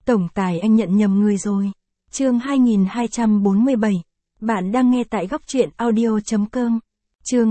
Tổng tài anh nhận nhầm người rồi. Chương 2247. Bạn đang nghe tại góc truyện audio.com. Chương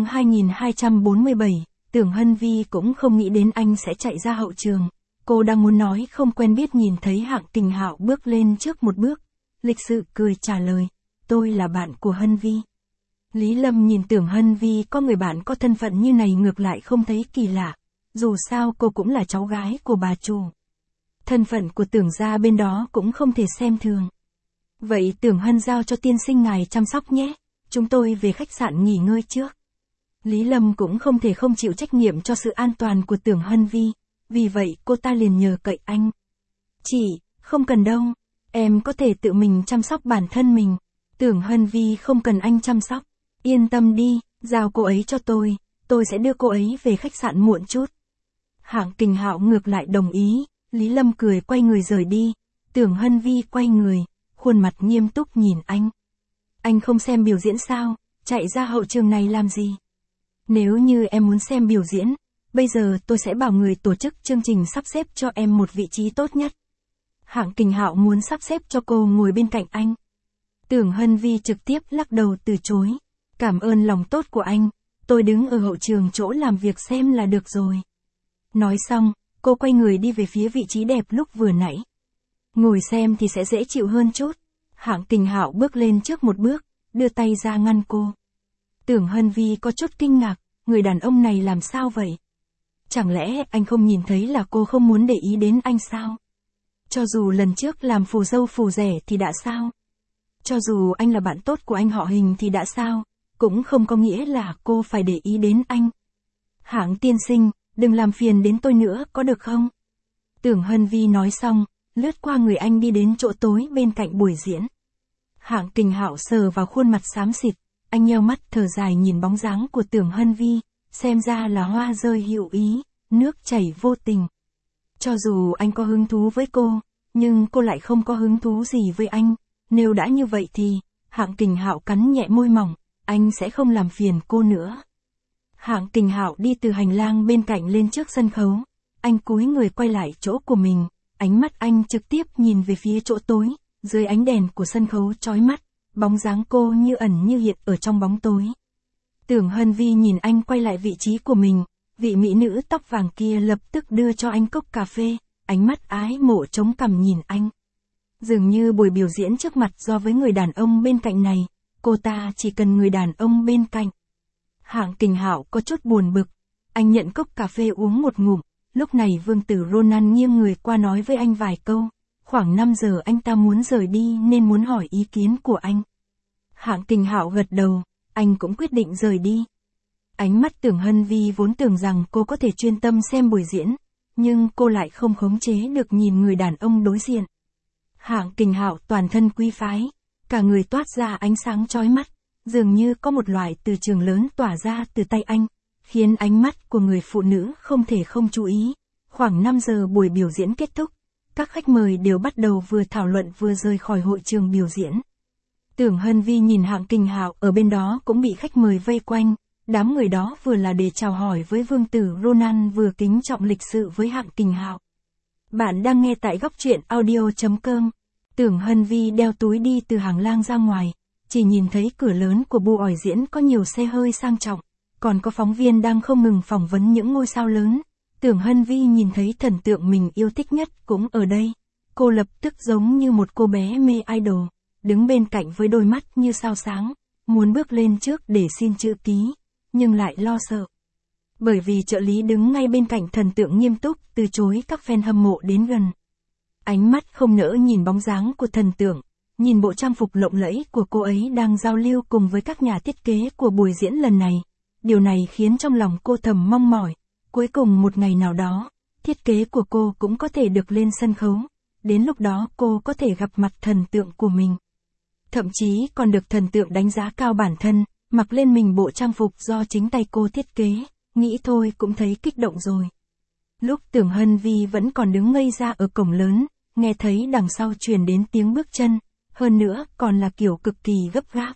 2247. Tưởng Hân Vi cũng không nghĩ đến anh sẽ chạy ra hậu trường. Cô đang muốn nói không quen biết nhìn thấy Hạng Kình Hạo bước lên trước một bước. Lịch sự cười trả lời. Tôi là bạn của Hân Vi. Lý Lâm nhìn Tưởng Hân Vi có người bạn có thân phận như này ngược lại không thấy kỳ lạ. Dù sao cô cũng là cháu gái của bà chủ. Thân phận của Tưởng gia bên đó cũng không thể xem thường. Vậy Tưởng Hân giao cho tiên sinh ngài chăm sóc nhé. Chúng tôi về khách sạn nghỉ ngơi trước. Lý Lâm cũng không thể không chịu trách nhiệm cho sự an toàn của Tưởng Hân Vi. Vì vậy cô ta liền nhờ cậy anh. Chị, không cần đâu. Em có thể tự mình chăm sóc bản thân mình. Tưởng Hân Vi không cần anh chăm sóc. Yên tâm đi, giao cô ấy cho tôi sẽ đưa cô ấy về khách sạn muộn chút. Hạng Kình Hạo ngược lại đồng ý. Lý Lâm cười quay người rời đi. Tưởng Hân Vi quay người, khuôn mặt nghiêm túc nhìn anh. Anh không xem biểu diễn sao, chạy ra hậu trường này làm gì? Nếu như em muốn xem biểu diễn, bây giờ tôi sẽ bảo người tổ chức chương trình sắp xếp cho em một vị trí tốt nhất. Hạng Kình Hạo muốn sắp xếp cho cô ngồi bên cạnh anh. Tưởng Hân Vi trực tiếp lắc đầu từ chối. Cảm ơn lòng tốt của anh, tôi đứng ở hậu trường chỗ làm việc xem là được rồi. Nói xong, cô quay người đi về phía vị trí đẹp lúc vừa nãy. Ngồi xem thì sẽ dễ chịu hơn chút. Hạng Kình Hạo bước lên trước một bước, đưa tay ra ngăn cô. Tưởng Hân Vi có chút kinh ngạc, người đàn ông này làm sao vậy? Chẳng lẽ anh không nhìn thấy là cô không muốn để ý đến anh sao? Cho dù lần trước làm phù dâu phù rẻ thì đã sao? Cho dù anh là bạn tốt của anh họ Hình thì đã sao? Cũng không có nghĩa là cô phải để ý đến anh. Hạng tiên sinh, đừng làm phiền đến tôi nữa có được không? Tưởng Hân Vi nói xong, lướt qua người anh đi đến chỗ tối bên cạnh buổi diễn. Hạng Kình Hạo sờ vào khuôn mặt xám xịt, anh nheo mắt thở dài nhìn bóng dáng của Tưởng Hân Vi, xem ra là hoa rơi hữu ý, nước chảy vô tình. Cho dù anh có hứng thú với cô, nhưng cô lại không có hứng thú gì với anh, nếu đã như vậy thì, Hạng Kình Hạo cắn nhẹ môi mỏng, anh sẽ không làm phiền cô nữa. Hạng Kình Hạo đi từ hành lang bên cạnh lên trước sân khấu, anh cúi người quay lại chỗ của mình, ánh mắt anh trực tiếp nhìn về phía chỗ tối, dưới ánh đèn của sân khấu chói mắt, bóng dáng cô như ẩn như hiện ở trong bóng tối. Tưởng Hân Vi nhìn anh quay lại vị trí của mình, vị mỹ nữ tóc vàng kia lập tức đưa cho anh cốc cà phê, ánh mắt ái mộ chống cằm nhìn anh. Dường như buổi biểu diễn trước mặt do với người đàn ông bên cạnh này, cô ta chỉ cần người đàn ông bên cạnh. Hạng Kình Hạo có chút buồn bực, anh nhận cốc cà phê uống một ngụm, lúc này vương tử Ronan nghiêng người qua nói với anh vài câu, khoảng 5 giờ anh ta muốn rời đi nên muốn hỏi ý kiến của anh. Hạng Kình Hạo gật đầu, anh cũng quyết định rời đi. Ánh mắt Tưởng Hân Vi vốn tưởng rằng cô có thể chuyên tâm xem buổi diễn, nhưng cô lại không khống chế được nhìn người đàn ông đối diện. Hạng Kình Hạo toàn thân quý phái, cả người toát ra ánh sáng chói mắt, dường như có một loại từ trường lớn tỏa ra từ tay anh, khiến ánh mắt của người phụ nữ không thể không chú ý. Khoảng 5 giờ buổi biểu diễn kết thúc, các khách mời đều bắt đầu vừa thảo luận vừa rời khỏi hội trường biểu diễn. Tưởng Hân Vi nhìn Hạng Kình Hạo ở bên đó cũng bị khách mời vây quanh, đám người đó vừa là để chào hỏi với vương tử Ronan vừa kính trọng lịch sự với Hạng Kình Hạo. Bạn đang nghe tại góc truyện audio.com. Tưởng Hân Vi đeo túi đi từ hành lang ra ngoài, chỉ nhìn thấy cửa lớn của buổi diễn có nhiều xe hơi sang trọng, còn có phóng viên đang không ngừng phỏng vấn những ngôi sao lớn. Tưởng Hân Vi nhìn thấy thần tượng mình yêu thích nhất cũng ở đây. Cô lập tức giống như một cô bé mê idol, đứng bên cạnh với đôi mắt như sao sáng, muốn bước lên trước để xin chữ ký, nhưng lại lo sợ. Bởi vì trợ lý đứng ngay bên cạnh thần tượng nghiêm túc từ chối các fan hâm mộ đến gần. Ánh mắt không nỡ nhìn bóng dáng của thần tượng, nhìn bộ trang phục lộng lẫy của cô ấy đang giao lưu cùng với các nhà thiết kế của buổi diễn lần này. Điều này khiến trong lòng cô thầm mong mỏi, cuối cùng một ngày nào đó, thiết kế của cô cũng có thể được lên sân khấu, đến lúc đó cô có thể gặp mặt thần tượng của mình. Thậm chí còn được thần tượng đánh giá cao bản thân, mặc lên mình bộ trang phục do chính tay cô thiết kế, nghĩ thôi cũng thấy kích động rồi. Lúc Tưởng Hân Vi vẫn còn đứng ngây ra ở cổng lớn, nghe thấy đằng sau truyền đến tiếng bước chân, hơn nữa còn là kiểu cực kỳ gấp gáp.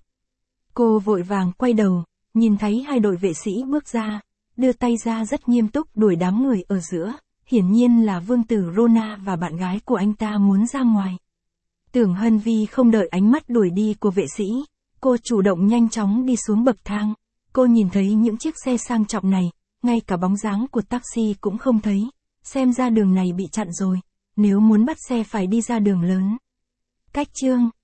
Cô vội vàng quay đầu, nhìn thấy hai đội vệ sĩ bước ra, đưa tay ra rất nghiêm túc đuổi đám người ở giữa, Hiển nhiên là vương tử Rona và bạn gái của anh ta muốn ra ngoài. Tưởng Hân Vi không đợi ánh mắt đuổi đi của vệ sĩ, cô chủ động nhanh chóng đi xuống bậc thang. Cô nhìn thấy những chiếc xe sang trọng này, ngay cả bóng dáng của taxi cũng không thấy. Xem ra đường này bị chặn rồi, nếu muốn bắt xe phải đi ra đường lớn. Cách chương